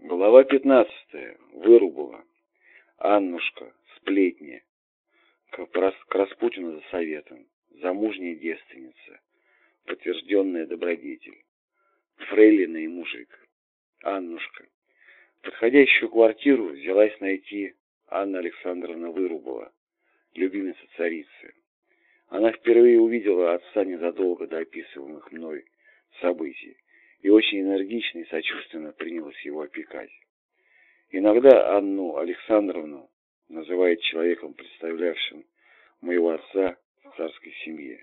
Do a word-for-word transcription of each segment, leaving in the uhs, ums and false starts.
Глава пятнадцатая. Вырубова. Аннушка. Сплетни. К, прос- к Распутину за советом. Замужняя девственница. Подтвержденная добродетель. Фрейлина и мужик. Аннушка. Подходящую квартиру взялась найти Анна Александровна Вырубова, любимица царицы. Она впервые увидела отца незадолго до описываемых мной событий и очень энергично и сочувственно принялась его опекать. Иногда Анну Александровну называют человеком, представлявшим моего отца в царской семье.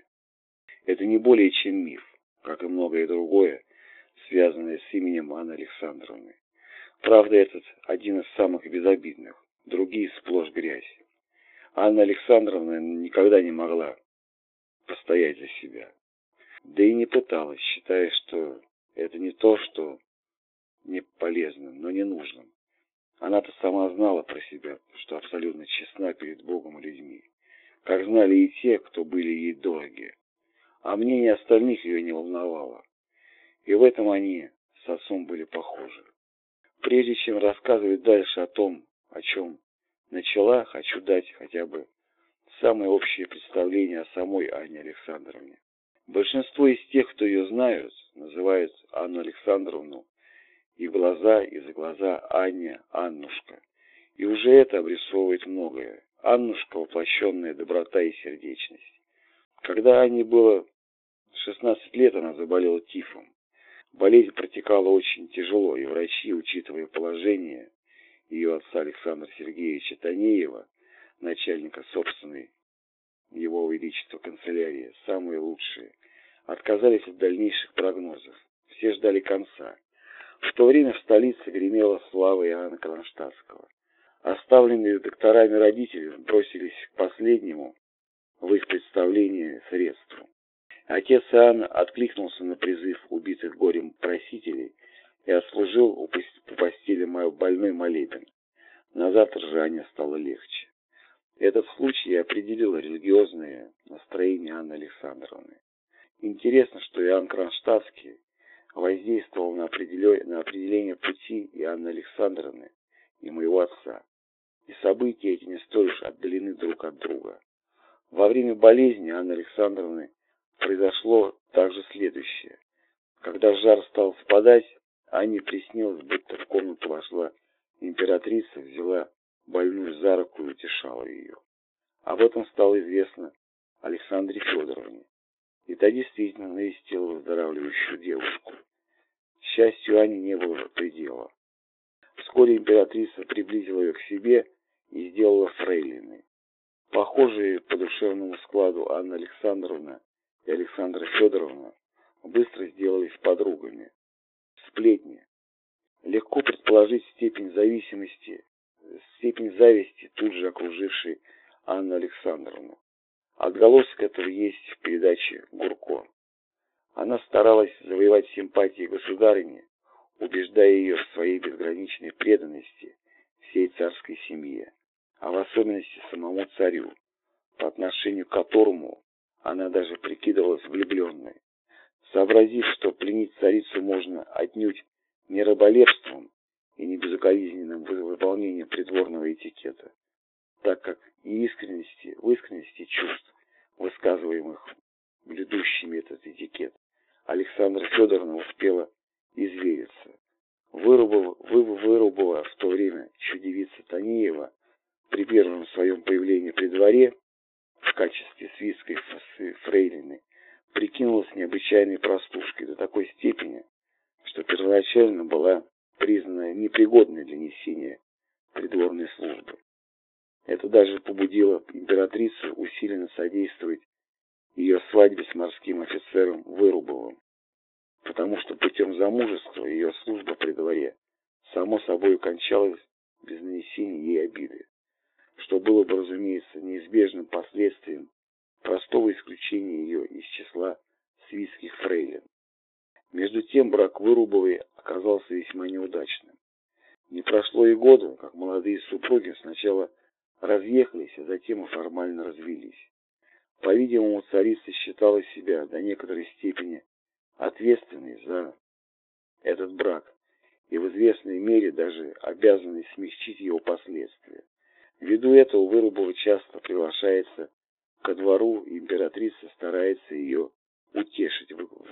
Это не более чем миф, как и многое другое, связанное с именем Анны Александровны. Правда, этот один из самых безобидных, другие сплошь грязь. Анна Александровна никогда не могла постоять за себя. Да и не пыталась, считая, что это не то, что не полезным, но не нужным. Она-то сама знала про себя, что абсолютно честна перед Богом и людьми, как знали и те, кто были ей дороги. А мнение остальных ее не волновало. И в этом они с отцом были похожи. Прежде чем рассказывать дальше о том, о чем начала, хочу дать хотя бы самое общее представление о самой Анне Александровне. Большинство из тех, кто ее знают, называют Анну Александровну и глаза, и за глаза Анне Аннушка. И уже это обрисовывает многое. Аннушка — воплощенная доброта и сердечность. Когда Анне было шестнадцать лет, она заболела тифом. Болезнь протекала очень тяжело, и врачи, учитывая положение ее отца Александра Сергеевича Танеева, начальника собственной его величества канцелярии, самые лучшие, отказались от дальнейших прогнозов. Все ждали конца. В то время в столице гремела слава Иоанна Кронштадтского. Оставленные докторами родители бросились к последнему в их представлении средству. Отец Иоанн откликнулся на призыв убитых горем просителей и отслужил у постели больной молебен. На завтра же Анне стало легче. Этот случай определил религиозное настроение Анны Александровны. Интересно, что Иоанн Кронштадтский воздействовал на определение, на определение пути и Анны Александровны, и моего отца. И события эти не столь уж отдалены друг от друга. Во время болезни Анны Александровны произошло также следующее. Когда жар стал спадать, Анне приснилось, будто в комнату вошла императрица, взяла больную за руку и утешала ее. Об этом стало известно Александре Федоровне. И та действительно навестила выздоравливающую девушку. К счастью, Ане не было предела. Вскоре императрица приблизила ее к себе и сделала фрейлиной. Похожие по душевному складу Анна Александровна и Александра Федоровна быстро сделались подругами. Сплетни. Легко предположить степень зависимости, степень зависти, тут же окружившей Анну Александровну. Отголосок этого есть в передаче «Гурко». Она старалась завоевать симпатии государыни, убеждая ее в своей безграничной преданности всей царской семье, а в особенности самому царю, по отношению к которому она даже прикидывалась влюбленной. Сообразив, что пленить царицу можно отнюдь не раболепством и не безукоризненным выполнением придворного этикета, так как и искренности, в искренности чувств, высказываемых блюдущими этот этикет, Александра Федоровна успела извериться. Вырубова, вырубова в то время чудевица Танеева при первом своем появлении при дворе в качестве свитской фрейлины прикинулась необычайной простушкой до такой степени, что первоначально была признана непригодной для несения придворной службы. Это даже побудило императрицу усиленно содействовать ее свадьбе с морским офицером Вырубовым, потому что путем замужества ее служба при дворе само собой кончалась без нанесения ей обиды, что было бы, разумеется, неизбежным последствием простого исключения ее из числа свитских фрейлин. Между тем брак Вырубовой оказался весьма неудачным. Не прошло и года, как молодые супруги сначала разъехались, а затем и формально развелись. По-видимому, царица считала себя до некоторой степени ответственной за этот брак и в известном известной мере даже обязаны смягчить его последствия. Ввиду этого Вырубова часто приглашается ко двору, и императрица старается ее утешить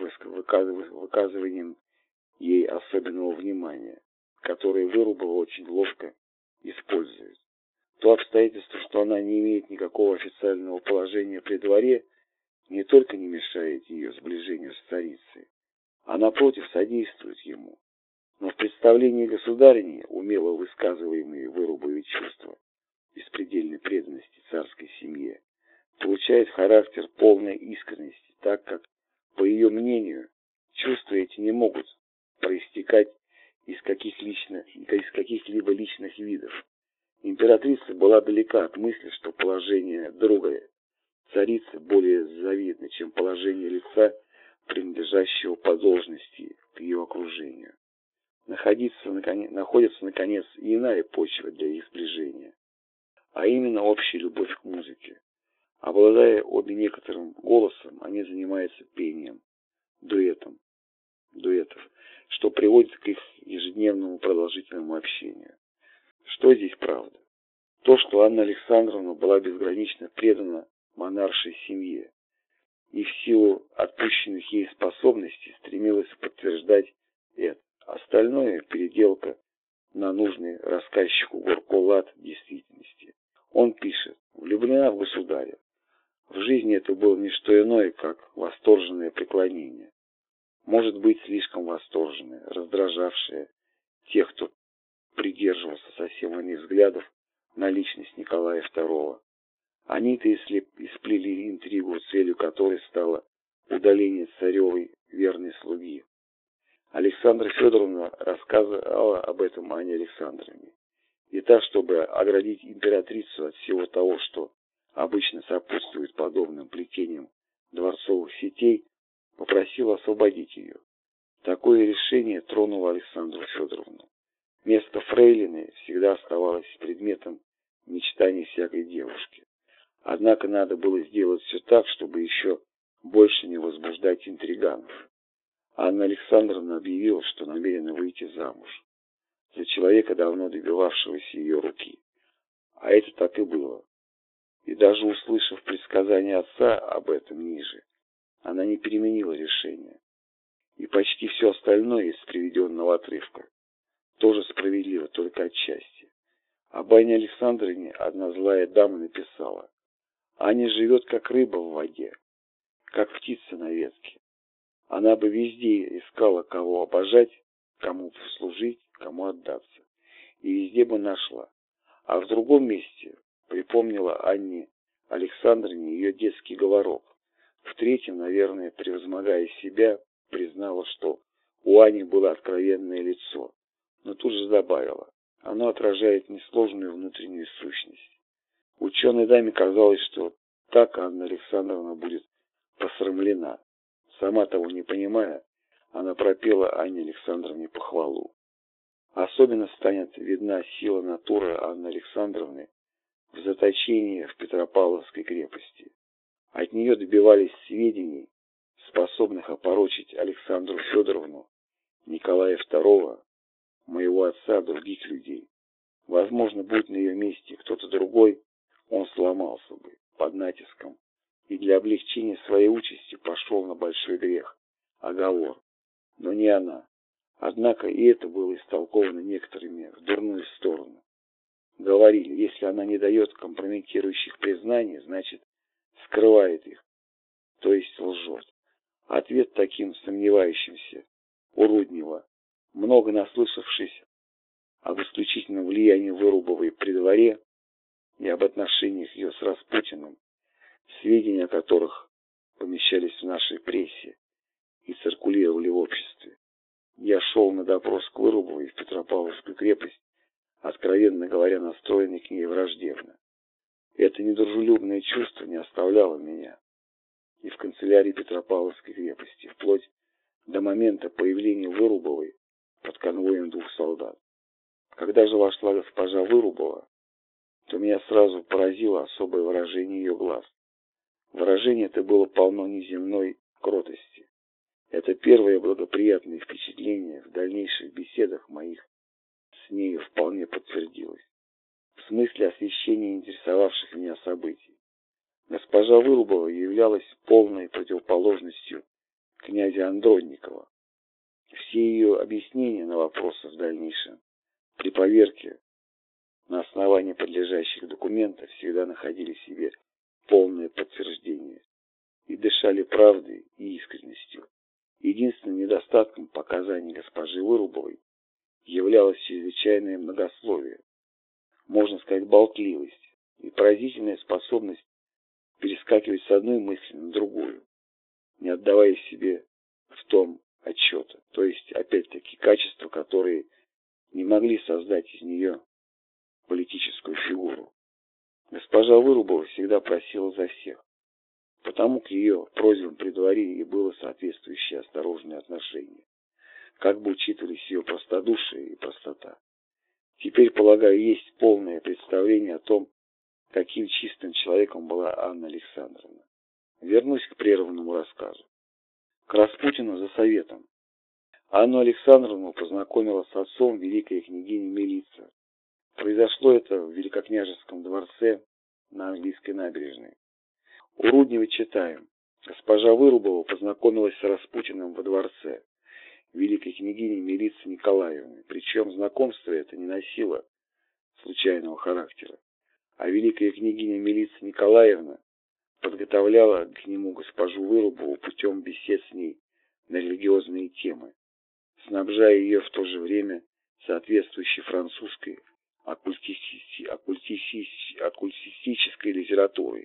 выказыванием ей особенного внимания, которое Вырубова очень ловко использует. То обстоятельство, что она не имеет никакого официального положения при дворе, не только не мешает ее сближению с царицей, а напротив содействует ему. Но в представлении государыни умело высказываемые Вырубовой чувства беспредельной преданности царской семье получает характер полной искренности, так как, по ее мнению, чувства эти не могут проистекать из каких лично, из каких-либо личных видов. Императрица была далека от мысли, что положение друга царицы более завидно, чем положение лица, принадлежащего по должности к ее окружению. Находится, наконец, находится, наконец, и иная почва для их сближения, а именно общая любовь к музыке. Обладая обе некоторым голосом, они занимаются пением, дуэтом, дуэтов, что приводит к их ежедневному продолжительному общению. Что здесь правда? То, что Анна Александровна была безгранично предана монаршей семье и в силу отпущенных ей способностей стремилась подтверждать это. Остальное – переделка на нужный рассказчику Горко лад действительности. Он пишет: «Влюблена в государя. В жизни это было не что иное, как восторженное преклонение. Может быть, слишком восторженное, раздражавшее тех, кто придерживался совсем иных взглядов на личность Николая второго. Они-то и сплели интригу, целью которой стало удаление царевой верной слуги. Александра Федоровна рассказывала об этом Анне Александровне. И та, чтобы оградить императрицу от всего того, что обычно сопутствует подобным плетениям дворцовых сетей, попросила освободить ее. Такое решение тронуло Александру Федоровну. Место фрейлины всегда оставалось предметом мечтаний всякой девушки. Однако надо было сделать все так, чтобы еще больше не возбуждать интриганов. Анна Александровна объявила, что намерена выйти замуж за человека, давно добивавшегося ее руки. А это так и было. И даже услышав предсказание отца об этом ниже, она не переменила решение. И почти все остальное из приведенного отрывка тоже справедливо, только отчасти. Об Анне Александровне одна злая дама написала: «Аня живет, как рыба в воде, как птица на ветке. Она бы везде искала, кого обожать, кому служить, кому отдаться. И везде бы нашла». А в другом месте припомнила Анне Александровне ее детский говорок. В третьем, наверное, превозмогая себя, признала, что у Ани было откровенное лицо, но тут же добавила: оно отражает несложную внутреннюю сущность. Ученой даме казалось, что так Анна Александровна будет посрамлена. Сама того не понимая, она пропела Анне Александровне похвалу. Особенно станет видна сила натуры Анны Александровны в заточении в Петропавловской крепости. От нее добивались сведений, способных опорочить Александру Федоровну, Николая второго, моего отца, других людей. Возможно, будь на ее месте кто-то другой, он сломался бы под натиском и для облегчения своей участи пошел на большой грех, оговор. Но не она. Однако и это было истолковано некоторыми в дурную сторону. Говорили, если она не дает компрометирующих признаний, значит, скрывает их, то есть лжет. Ответ таким сомневающимся у Руднева, много наслышавшись об исключительном влиянии Вырубовой при дворе и об отношениях ее с Распутиным, сведения о которых помещались в нашей прессе и циркулировали в обществе. Я шел на допрос к Вырубовой в Петропавловскую крепость, откровенно говоря, настроенный к ней враждебно. Это недружелюбное чувство не оставляло меня и в канцелярии Петропавловской крепости, вплоть до момента появления Вырубовой под конвоем двух солдат. Когда же вошла госпожа Вырубова, то меня сразу поразило особое выражение ее глаз. Выражение это было полно неземной кротости. Это первое благоприятное впечатление в дальнейших беседах моих мысли освещения интересовавших меня событий. Госпожа Вырубова являлась полной противоположностью князя Андронникова. Все ее объяснения на вопросы в дальнейшем при поверке на основании подлежащих документов всегда находили в себе полное подтверждение и дышали правдой и искренностью. Единственным недостатком показаний госпожи Вырубовой являлось чрезвычайное многословие, можно сказать, болтливость и поразительная способность перескакивать с одной мысли на другую, не отдавая себе в том отчета. То есть, опять-таки, качества, которые не могли создать из нее политическую фигуру. Госпожа Вырубова всегда просила за всех, потому к ее просьбам при дворе и было соответствующее осторожное отношение, как бы учитывались ее простодушие и простота. Теперь, полагаю, есть полное представление о том, каким чистым человеком была Анна Александровна. Вернусь к прерванному рассказу. К Распутину за советом. Анну Александровну познакомила с отцом великая княгиня Милица. Произошло это в Великокняжеском дворце на Английской набережной. У Руднева читаем. Госпожа Вырубова познакомилась с Распутиным во дворце великой княгини Милицы Николаевны. Причем знакомство это не носило случайного характера, а великая княгиня Милица Николаевна подготовляла к нему госпожу Вырубову путем бесед с ней на религиозные темы, снабжая ее в то же время соответствующей французской оккультисти- оккультисти- оккультистической литературой.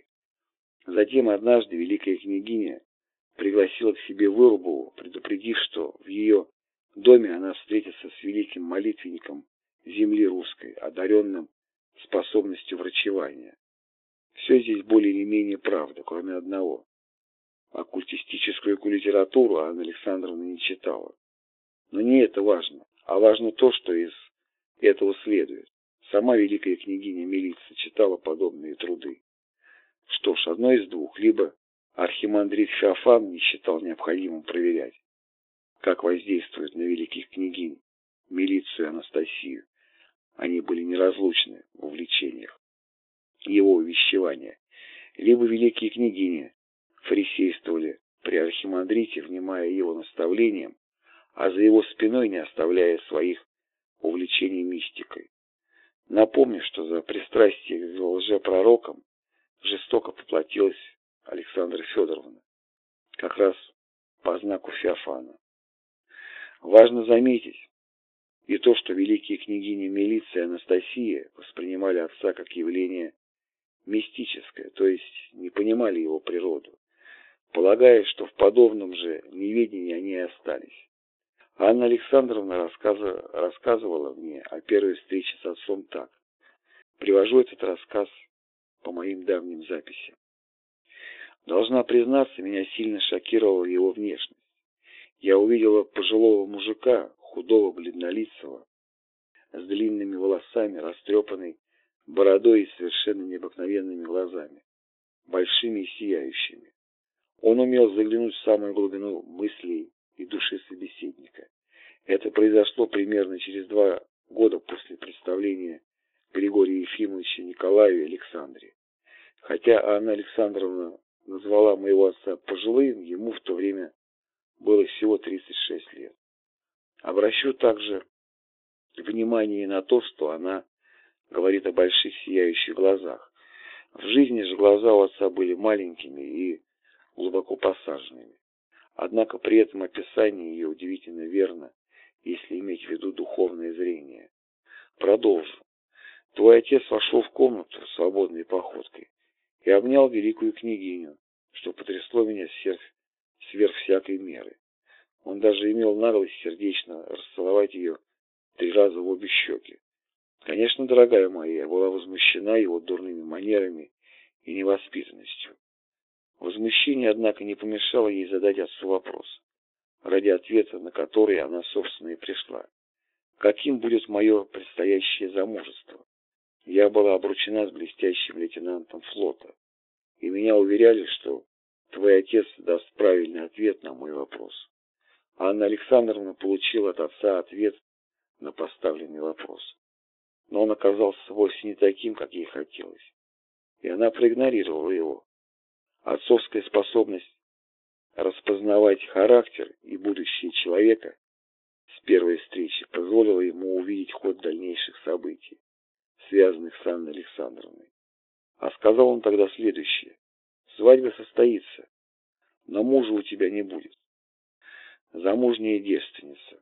Затем однажды великая княгиня пригласила к себе Вырубову, предупредив, что в ее доме она встретится с великим молитвенником земли русской, одаренным способностью врачевания. Все здесь более или менее правда, кроме одного. Оккультистическую литературу Анна Александровна не читала. Но не это важно, а важно то, что из этого следует. Сама великая княгиня Милица читала подобные труды. Что ж, одно из двух. Либо архимандрит Феофан не считал необходимым проверять, как воздействует на великих княгинь Милицию и Анастасию. Они были неразлучны в увлечениях его увещевания. Либо великие княгини фарисействовали при архимандрите, внимая его наставлениям, а за его спиной не оставляя своих увлечений мистикой. Напомню, что за пристрастие к лжепророкам жестоко поплатилась Александра Федоровна, как раз по знаку Феофана. Важно заметить и то, что великие княгини Милиция и Анастасия воспринимали отца как явление мистическое, то есть не понимали его природу, полагая, что в подобном же неведении они и остались. Анна Александровна рассказа, рассказывала мне о первой встрече с отцом так. Привожу этот рассказ по моим давним записям. Должна признаться, меня сильно шокировала его внешность. Я увидела пожилого мужика, худого, бледнолицего, с длинными волосами, растрепанной бородой и совершенно необыкновенными глазами, большими и сияющими. Он умел заглянуть в самую глубину мыслей и души собеседника. Это произошло примерно через два года после представления Григория Ефимовича Николаю и Александре. Хотя Анна Александровна назвала моего отца пожилым, ему в то время было всего тридцать шесть лет. Обращу также внимание на то, что она говорит о больших сияющих глазах. В жизни же глаза у отца были маленькими и глубоко посаженными. Однако при этом описание ее удивительно верно, если иметь в виду духовное зрение. Продолжу. Твой отец вошел в комнату свободной походкой и обнял великую княгиню, что потрясло меня сверх, сверх всякой меры. Он даже имел наглость сердечно расцеловать ее три раза в обе щеки. Конечно, дорогая моя, я была возмущена его дурными манерами и невоспитанностью. Возмущение, однако, не помешало ей задать отцу вопрос, ради ответа на который она, собственно, и пришла. Каким будет мое предстоящее замужество? Я была обручена с блестящим лейтенантом флота, и меня уверяли, что твой отец даст правильный ответ на мой вопрос. Анна Александровна получила от отца ответ на поставленный вопрос. но он оказался вовсе не таким, как ей хотелось, и она проигнорировала его. Отцовская способность распознавать характер и будущее человека с первой встречи позволила ему увидеть ход дальнейших событий, связанных с Анной Александровной. А сказал он тогда следующее: «Свадьба состоится, но мужа у тебя не будет. Замужняя девственница».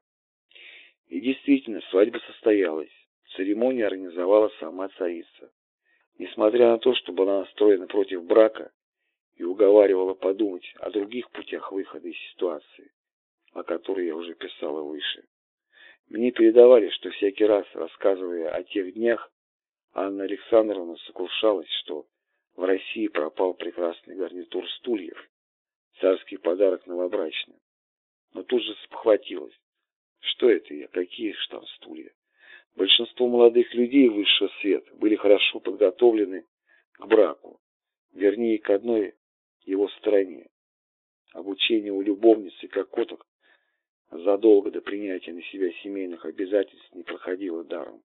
И действительно, свадьба состоялась. Церемонию организовала сама царица. Несмотря на то, что была настроена против брака и уговаривала подумать о других путях выхода из ситуации, о которой я уже писала выше, мне передавали, что всякий раз, рассказывая о тех днях, Анна Александровна сокрушалась, что в России пропал прекрасный гарнитур стульев, царский подарок новобрачным. Но тут же спохватилась. Что это я? Какие ж там стулья? Большинство молодых людей высшего света были хорошо подготовлены к браку, вернее, к одной его стороне. Обучение у любовниц и кокоток задолго до принятия на себя семейных обязательств не проходило даром.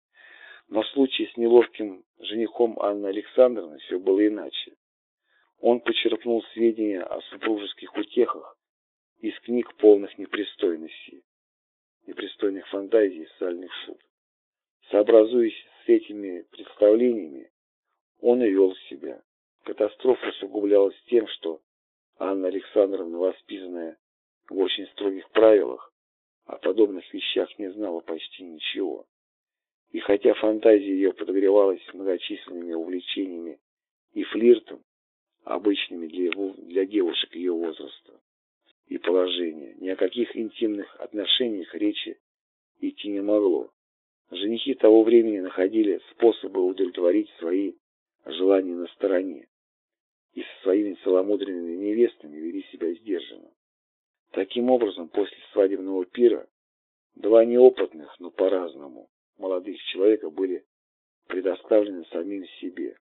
Но в случае с неловким женихом Анны Александровны все было иначе. Он почерпнул сведения о супружеских утехах из книг, полных непристойностей, непристойных фантазий и сальных шуток. Сообразуясь с этими представлениями, он и вел себя. Катастрофа усугублялась тем, что Анна Александровна, воспитанная в очень строгих правилах, о подобных вещах не знала почти ничего. И хотя фантазия ее подогревалась многочисленными увлечениями и флиртом, обычными для, для девушек ее возраста и положения, ни о каких интимных отношениях речи идти не могло. Женихи того времени находили способы удовлетворить свои желания на стороне и со своими целомудренными невестами вели себя сдержанно. Таким образом, после свадебного пира два неопытных, но по-разному, молодых человека были предоставлены самим себе.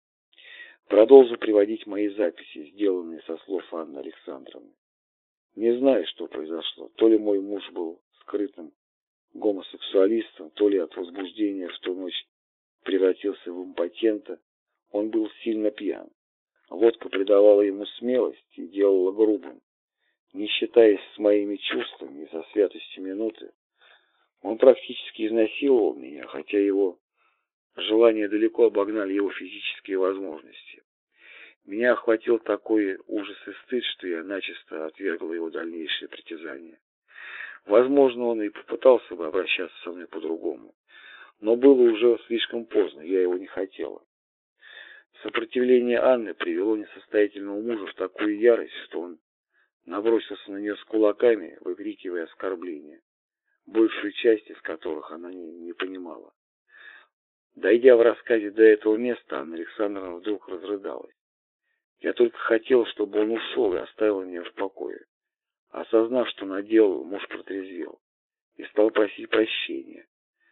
Продолжу приводить мои записи, сделанные со слов Анны Александровны. Не знаю, что произошло. То ли мой муж был скрытым гомосексуалистом, то ли от возбуждения в ту ночь превратился в импотента. Он был сильно пьян. Водка придавала ему смелость и делала грубым. Не считаясь с моими чувствами и со святостью минуты, он практически изнасиловал меня, хотя его желания далеко обогнали его физические возможности. Меня охватил такой ужас и стыд, что я начисто отвергла его дальнейшие притязания. Возможно, он и попытался бы обращаться со мной по-другому, но было уже слишком поздно, я его не хотела. Сопротивление Анны привело несостоятельного мужа в такую ярость, что он набросился на нее с кулаками, выкрикивая оскорбления, большую часть из которых она не, не понимала. Дойдя в рассказе до этого места, Анна Александровна вдруг разрыдалась. Я только хотел, чтобы он ушел и оставил меня в покое. Осознав, что наделал, муж протрезвел и стал просить прощения.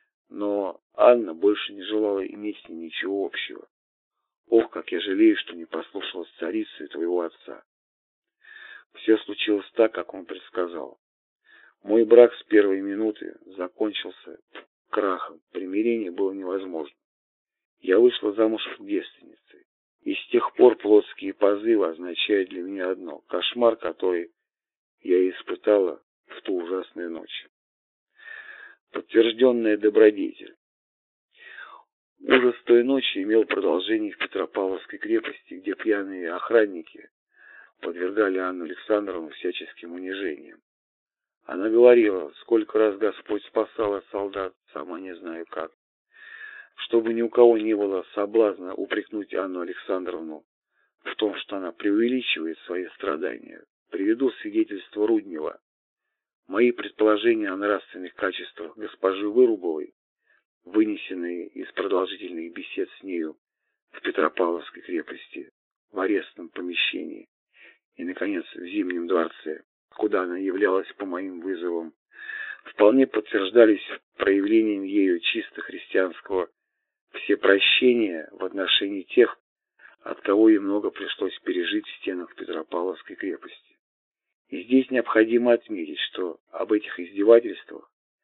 Но Анна больше не желала иметь с ним ничего общего. Ох, как я жалею, что не послушалась царицу и твоего отца. Все случилось так, как он предсказал. Мой брак с первой минуты закончился крахом. Примирение было невозможно. Я вышла замуж девственницей. И с тех пор плотские позывы означают для меня одно – кошмар, который я испытала в ту ужасную ночь. Подтвержденная добродетель. Ужас той ночи имел продолжение в Петропавловской крепости, где пьяные охранники подвергали Анну Александровну всяческим унижениям. Она говорила, сколько раз Господь спасал от солдат, сама не знаю как. Чтобы ни у кого не было соблазна упрекнуть Анну Александровну в том, что она преувеличивает свои страдания, приведу свидетельство Руднева. Мои предположения о нравственных качествах госпожи Вырубовой, вынесенные из продолжительных бесед с нею в Петропавловской крепости, в арестном помещении и, наконец, в Зимнем дворце, куда она являлась по моим вызовам, вполне подтверждались проявлением ею чисто христианского всепрощения в отношении тех, от кого ей много пришлось пережить в стенах Петропавловской крепости. И здесь необходимо отметить, что об этих издевательствах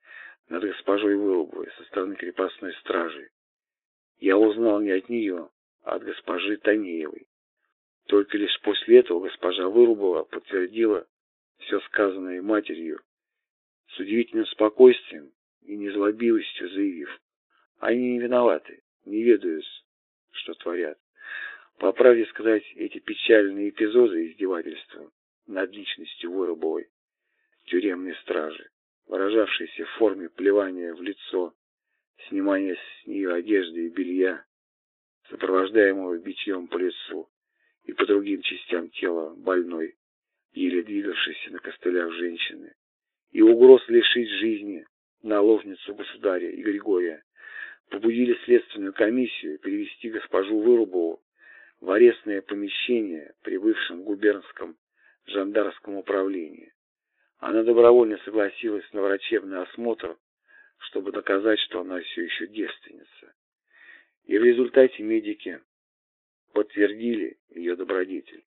над госпожой Вырубовой со стороны крепостной стражи, я узнал не от нее, а от госпожи Танеевой. Только лишь после этого госпожа Вырубова подтвердила все сказанное матерью с удивительным спокойствием и незлобивостью, заявив: они не виноваты, не ведают, что творят. По правде сказать, эти печальные эпизоды издевательства над личностью Вырубовой тюремной стражи, выражавшиеся в форме плевания в лицо, снимания с нее одежды и белья, сопровождаемого битьем по лицу и по другим частям тела больной, еле двигавшейся на костылях женщины, и угроз лишить жизни наложницу государя и Григория, побудили следственную комиссию перевести госпожу Вырубову в арестное помещение при бывшем губернском жандармском управлении. Она добровольно согласилась на врачебный осмотр, чтобы доказать, что она все еще девственница. И в результате медики подтвердили ее добродетель.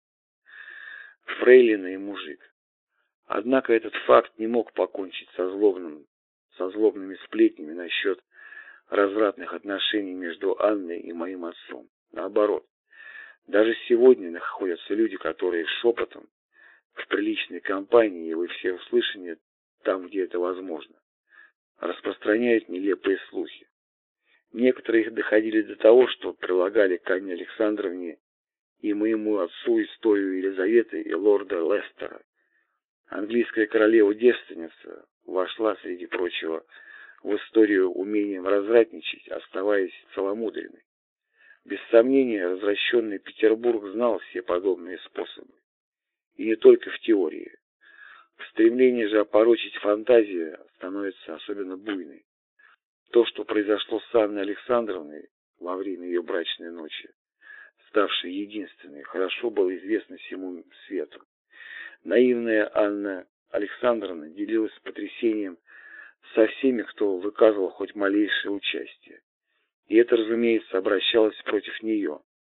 Фрейлина и мужик. Однако этот факт не мог покончить со, злобным, со злобными сплетнями насчет развратных отношений между Анной и моим отцом. Наоборот, даже сегодня находятся люди, которые шепотом, в приличной компании и во всеуслышание, там, где это возможно, распространяют нелепые слухи. Некоторые их доходили до того, что прилагали к Анне Александровне и моему отцу историю Елизаветы и лорда Лестера. Английская королева-девственница вошла, среди прочего, в историю умением развратничать, оставаясь целомудренной. Без сомнения, развращенный Петербург знал все подобные способы. И не только в теории. В стремлении же опорочить фантазию становится особенно буйной. То, что произошло с Анной Александровной во время ее брачной ночи, ставшей единственной, хорошо было известно всему свету. Наивная Анна Александровна делилась потрясением со всеми, кто выказывал хоть малейшее участие. И это, разумеется, обращалось против нее.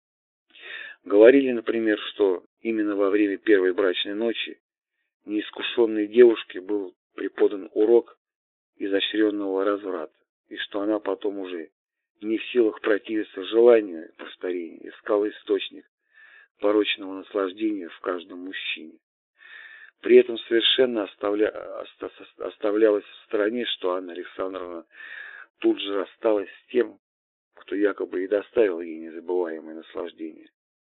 Говорили, например, что именно во время первой брачной ночи неискушенной девушке был преподан урок изощренного разврата, и что она потом уже не в силах противиться желанию повторения, искала источник порочного наслаждения в каждом мужчине. При этом совершенно оставля... оставлялось в стороне, что Анна Александровна тут же рассталась с тем, кто якобы и доставил ей незабываемое наслаждение.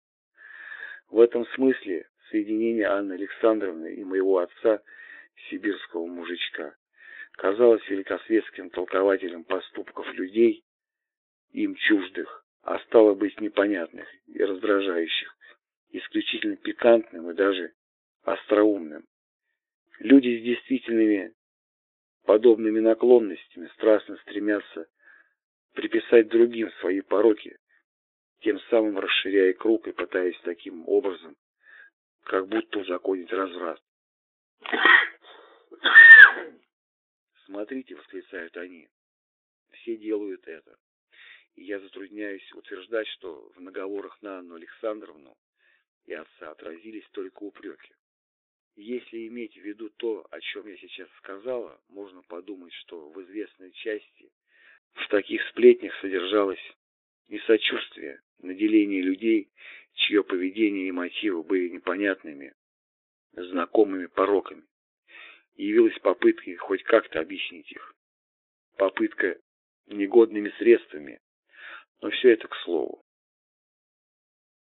В этом смысле соединение Анны Александровны и моего отца, сибирского мужичка, казалось великосветским толкователем поступков людей, им чуждых, а стало быть непонятных и раздражающих, исключительно пикантным и даже остроумным. Люди с действительными подобными наклонностями страстно стремятся приписать другим свои пороки, тем самым расширяя круг и пытаясь таким образом как будто узаконить разврат. «Смотрите», — восклицают они, — «все делают это». И я затрудняюсь утверждать, что в наговорах на Анну Александровну и отца отразились только упреки. Если иметь в виду то, о чем я сейчас сказала, можно подумать, что в известной части в таких сплетнях содержалось и сочувствие, наделение людей, чье поведение и мотивы были непонятными, знакомыми пороками. Явилась попытка хоть как-то объяснить их. Попытка негодными средствами, но все это к слову.